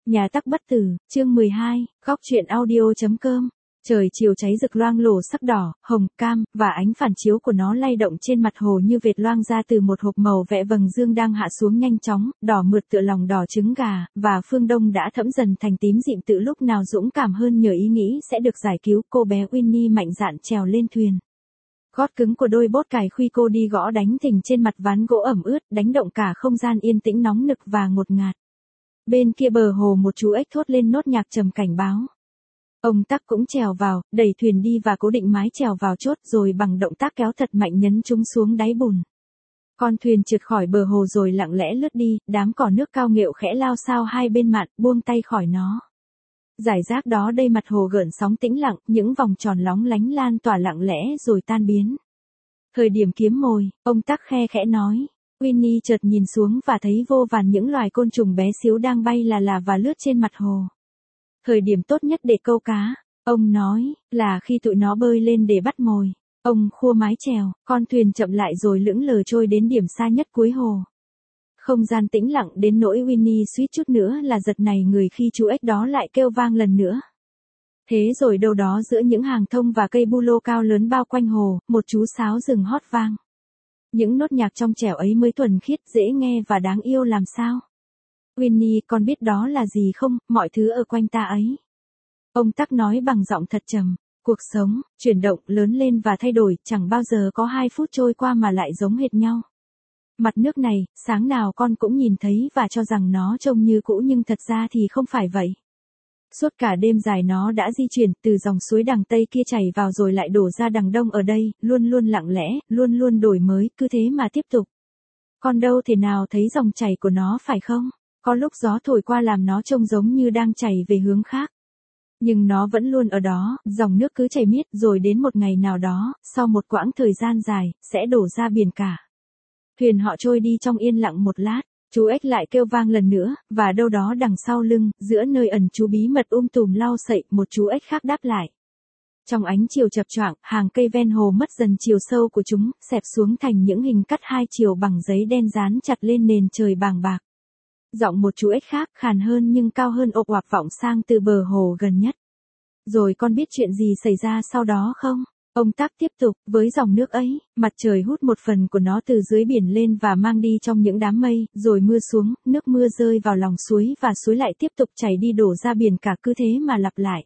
Nhà tắc bất tử, chương 12, góc truyện audio.com. Trời chiều cháy rực loang lổ sắc đỏ, hồng, cam, và ánh phản chiếu của nó lay động trên mặt hồ như vệt loang ra từ một hộp màu vẽ vầng dương đang hạ xuống nhanh chóng, đỏ mượt tựa lòng đỏ trứng gà, và phương đông đã thẫm dần thành tím dịm tự lúc nào dũng cảm hơn nhờ ý nghĩ sẽ được giải cứu. Cô bé Winnie mạnh dạn trèo lên thuyền. Gót cứng của đôi bốt cài khuy cô đi gõ đánh thình trên mặt ván gỗ ẩm ướt, đánh động cả không gian yên tĩnh nóng nực và ngột ngạt. Bên kia bờ hồ một chú ếch thốt lên nốt nhạc trầm cảnh báo. Ông Tắc cũng trèo vào, đẩy thuyền đi và cố định mái chèo vào chốt rồi bằng động tác kéo thật mạnh nhấn chúng xuống đáy bùn. Con thuyền trượt khỏi bờ hồ rồi lặng lẽ lướt đi, đám cỏ nước cao nghệu khẽ lao xao hai bên mạn, buông tay khỏi nó. Giải rác đó đây mặt hồ gợn sóng tĩnh lặng, những vòng tròn lóng lánh lan tỏa lặng lẽ rồi tan biến. Thời điểm kiếm mồi, ông Tắc khe khẽ nói. Winnie chợt nhìn xuống và thấy vô vàn những loài côn trùng bé xíu đang bay là và lướt trên mặt hồ. Thời điểm tốt nhất để câu cá, ông nói, là khi tụi nó bơi lên để bắt mồi. Ông khua mái chèo, con thuyền chậm lại rồi lững lờ trôi đến điểm xa nhất cuối hồ. Không gian tĩnh lặng đến nỗi Winnie suýt chút nữa là giật nảy người khi chú ếch đó lại kêu vang lần nữa. Thế rồi đâu đó giữa những hàng thông và cây bu lô cao lớn bao quanh hồ, một chú sáo rừng hót vang. Những nốt nhạc trong trẻo ấy mới thuần khiết, dễ nghe và đáng yêu làm sao. Winnie, con biết đó là gì không, mọi thứ ở quanh ta ấy. Ông Tắc nói bằng giọng thật trầm. Cuộc sống, chuyển động, lớn lên và thay đổi, chẳng bao giờ có 2 phút trôi qua mà lại giống hệt nhau. Mặt nước này, sáng nào con cũng nhìn thấy và cho rằng nó trông như cũ nhưng thật ra thì không phải vậy. Suốt cả đêm dài nó đã di chuyển từ dòng suối đằng Tây kia chảy vào rồi lại đổ ra đằng Đông ở đây, luôn luôn lặng lẽ, luôn luôn đổi mới, cứ thế mà tiếp tục. Con đâu thể nào thấy dòng chảy của nó phải không? Có lúc gió thổi qua làm nó trông giống như đang chảy về hướng khác. Nhưng nó vẫn luôn ở đó, dòng nước cứ chảy miết rồi đến một ngày nào đó, sau một quãng thời gian dài, sẽ đổ ra biển cả. Thuyền họ trôi đi trong yên lặng một lát. Chú ếch lại kêu vang lần nữa, và đâu đó đằng sau lưng, giữa nơi ẩn trú bí mật tùm lau sậy, một chú ếch khác đáp lại. Trong ánh chiều chập choạng, hàng cây ven hồ mất dần chiều sâu của chúng, xẹp xuống thành những hình cắt hai chiều bằng giấy đen dán chặt lên nền trời bàng bạc. Giọng một chú ếch khác, khàn hơn nhưng cao hơn ộp oạp vọng sang từ bờ hồ gần nhất. Rồi con biết chuyện gì xảy ra sau đó không? Ông Tắc tiếp tục, với dòng nước ấy, mặt trời hút một phần của nó từ dưới biển lên và mang đi trong những đám mây, rồi mưa xuống, nước mưa rơi vào lòng suối và suối lại tiếp tục chảy đi đổ ra biển cả, cứ thế mà lặp lại.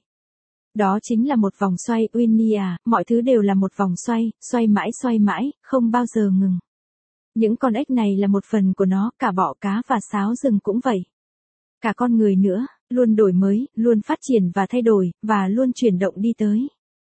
Đó chính là một vòng xoay, Winnie à, mọi thứ đều là một vòng xoay mãi, không bao giờ ngừng. Những con ếch này là một phần của nó, cả bọ cá và sáo rừng cũng vậy. Cả con người nữa, luôn đổi mới, luôn phát triển và thay đổi, và luôn chuyển động đi tới.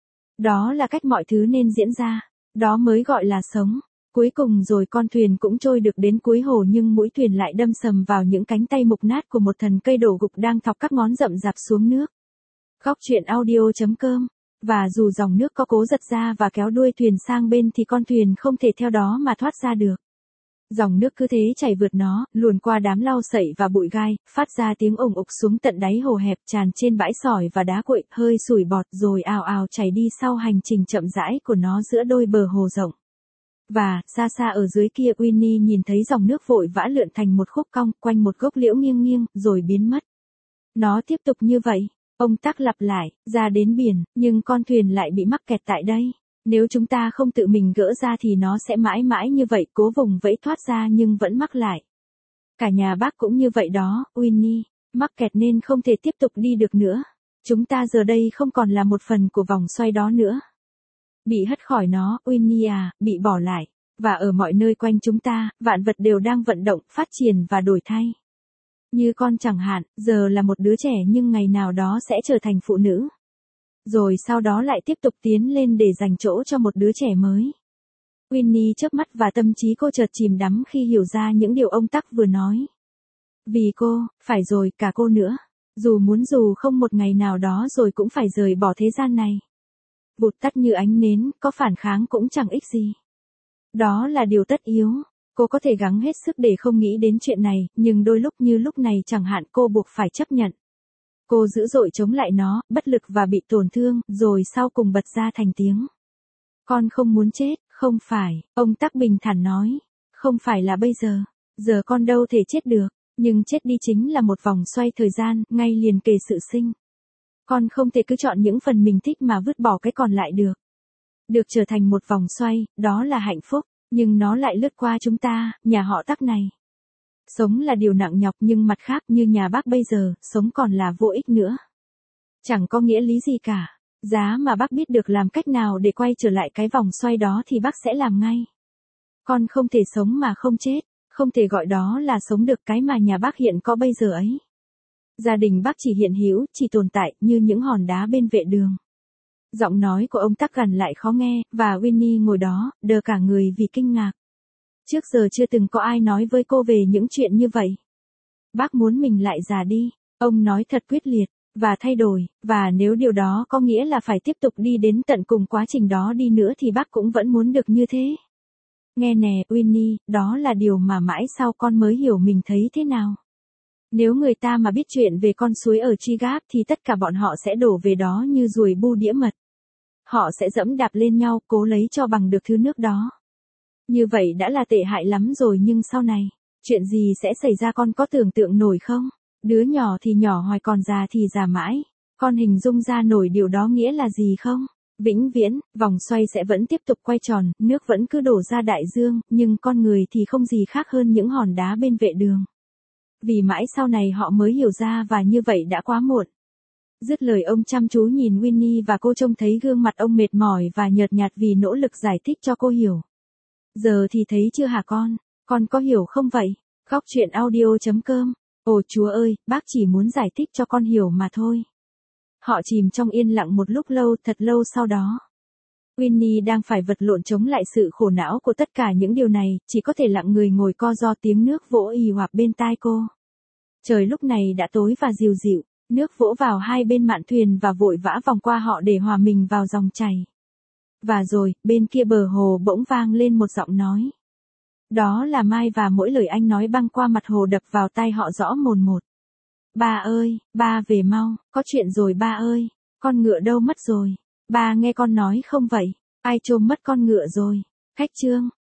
Đó là cách mọi thứ nên diễn ra, đó mới gọi là sống. Cuối cùng rồi con thuyền cũng trôi được đến cuối hồ nhưng mũi thuyền lại đâm sầm vào những cánh tay mục nát của một thần cây đổ gục đang thọc các ngón rậm rạp xuống nước. Góc truyện audio.com. Và dù dòng nước có cố giật ra và kéo đuôi thuyền sang bên thì con thuyền không thể theo đó mà thoát ra được. Dòng nước cứ thế chảy vượt nó, luồn qua đám lau sậy và bụi gai, phát ra tiếng ồng ục xuống tận đáy hồ hẹp, tràn trên bãi sỏi và đá cuội, hơi sủi bọt rồi ào ào chảy đi sau hành trình chậm rãi của nó giữa đôi bờ hồ rộng. Và, xa xa ở dưới kia Winnie nhìn thấy dòng nước vội vã lượn thành một khúc cong, quanh một gốc liễu nghiêng nghiêng, rồi biến mất. Nó tiếp tục như vậy, ông Tắc lặp lại, ra đến biển, nhưng con thuyền lại bị mắc kẹt tại đây. Nếu chúng ta không tự mình gỡ ra thì nó sẽ mãi mãi như vậy, cố vùng vẫy thoát ra nhưng vẫn mắc lại. Cả nhà bác cũng như vậy đó, Winnie, mắc kẹt nên không thể tiếp tục đi được nữa. Chúng ta giờ đây không còn là một phần của vòng xoay đó nữa. Bị hất khỏi nó, Winnie à, bị bỏ lại. Và ở mọi nơi quanh chúng ta, vạn vật đều đang vận động, phát triển và đổi thay. Như con chẳng hạn, giờ là một đứa trẻ nhưng ngày nào đó sẽ trở thành phụ nữ. Rồi sau đó lại tiếp tục tiến lên để dành chỗ cho một đứa trẻ mới. Winnie chớp mắt và tâm trí cô chợt chìm đắm khi hiểu ra những điều ông Tắc vừa nói. Vì cô, phải rồi, cả cô nữa. Dù muốn dù không một ngày nào đó rồi cũng phải rời bỏ thế gian này. Vụt tắt như ánh nến, có phản kháng cũng chẳng ích gì. Đó là điều tất yếu. Cô có thể gắng hết sức để không nghĩ đến chuyện này, nhưng đôi lúc như lúc này chẳng hạn cô buộc phải chấp nhận. Cô dữ dội chống lại nó, bất lực và bị tổn thương, rồi sau cùng bật ra thành tiếng. Con không muốn chết, không phải, ông Tắc bình thản nói. Không phải là bây giờ. Giờ con đâu thể chết được. Nhưng chết đi chính là một vòng xoay thời gian, ngay liền kề sự sinh. Con không thể cứ chọn những phần mình thích mà vứt bỏ cái còn lại được. Được trở thành một vòng xoay, đó là hạnh phúc, nhưng nó lại lướt qua chúng ta, nhà họ Tắc này. Sống là điều nặng nhọc nhưng mặt khác như nhà bác bây giờ, sống còn là vô ích nữa. Chẳng có nghĩa lý gì cả. Giá mà bác biết được làm cách nào để quay trở lại cái vòng xoay đó thì bác sẽ làm ngay. Con không thể sống mà không chết, không thể gọi đó là sống được cái mà nhà bác hiện có bây giờ ấy. Gia đình bác chỉ hiện hữu, chỉ tồn tại như những hòn đá bên vệ đường. Giọng nói của ông Tắc gần lại khó nghe, và Winnie ngồi đó, đờ cả người vì kinh ngạc. Trước giờ chưa từng có ai nói với cô về những chuyện như vậy. Bác muốn mình lại già đi, ông nói thật quyết liệt, và thay đổi, và nếu điều đó có nghĩa là phải tiếp tục đi đến tận cùng quá trình đó đi nữa thì bác cũng vẫn muốn được như thế. Nghe nè, Winnie, đó là điều mà mãi sau con mới hiểu mình thấy thế nào. Nếu người ta mà biết chuyện về con suối ở Chigap thì tất cả bọn họ sẽ đổ về đó như ruồi bu đĩa mật. Họ sẽ dẫm đạp lên nhau, cố lấy cho bằng được thứ nước đó. Như vậy đã là tệ hại lắm rồi nhưng sau này, chuyện gì sẽ xảy ra con có tưởng tượng nổi không? Đứa nhỏ thì nhỏ hoài còn già thì già mãi. Con hình dung ra nổi điều đó nghĩa là gì không? Vĩnh viễn, vòng xoay sẽ vẫn tiếp tục quay tròn, nước vẫn cứ đổ ra đại dương, nhưng con người thì không gì khác hơn những hòn đá bên vệ đường. Vì mãi sau này họ mới hiểu ra và như vậy đã quá muộn. Dứt lời ông chăm chú nhìn Winnie và cô trông thấy gương mặt ông mệt mỏi và nhợt nhạt vì nỗ lực giải thích cho cô hiểu. Giờ thì thấy chưa hả con có hiểu không vậy? Góc truyện audio.com. Ồ Chúa ơi, bác chỉ muốn giải thích cho con hiểu mà thôi. Họ chìm trong yên lặng một lúc lâu, thật lâu sau đó. Winnie đang phải vật lộn chống lại sự khổ não của tất cả những điều này, chỉ có thể lặng người ngồi co ro tiếng nước vỗ ì òa bên tai cô. Trời lúc này đã tối và dịu dịu, nước vỗ vào hai bên mạn thuyền và vội vã vòng qua họ để hòa mình vào dòng chảy. Và rồi, bên kia bờ hồ bỗng vang lên một giọng nói. Đó là Mai và mỗi lời anh nói băng qua mặt hồ đập vào tai họ rõ mồn một. Ba ơi, ba về mau, có chuyện rồi ba ơi, con ngựa đâu mất rồi, ba nghe con nói không vậy, ai trộm mất con ngựa rồi, khách Trương,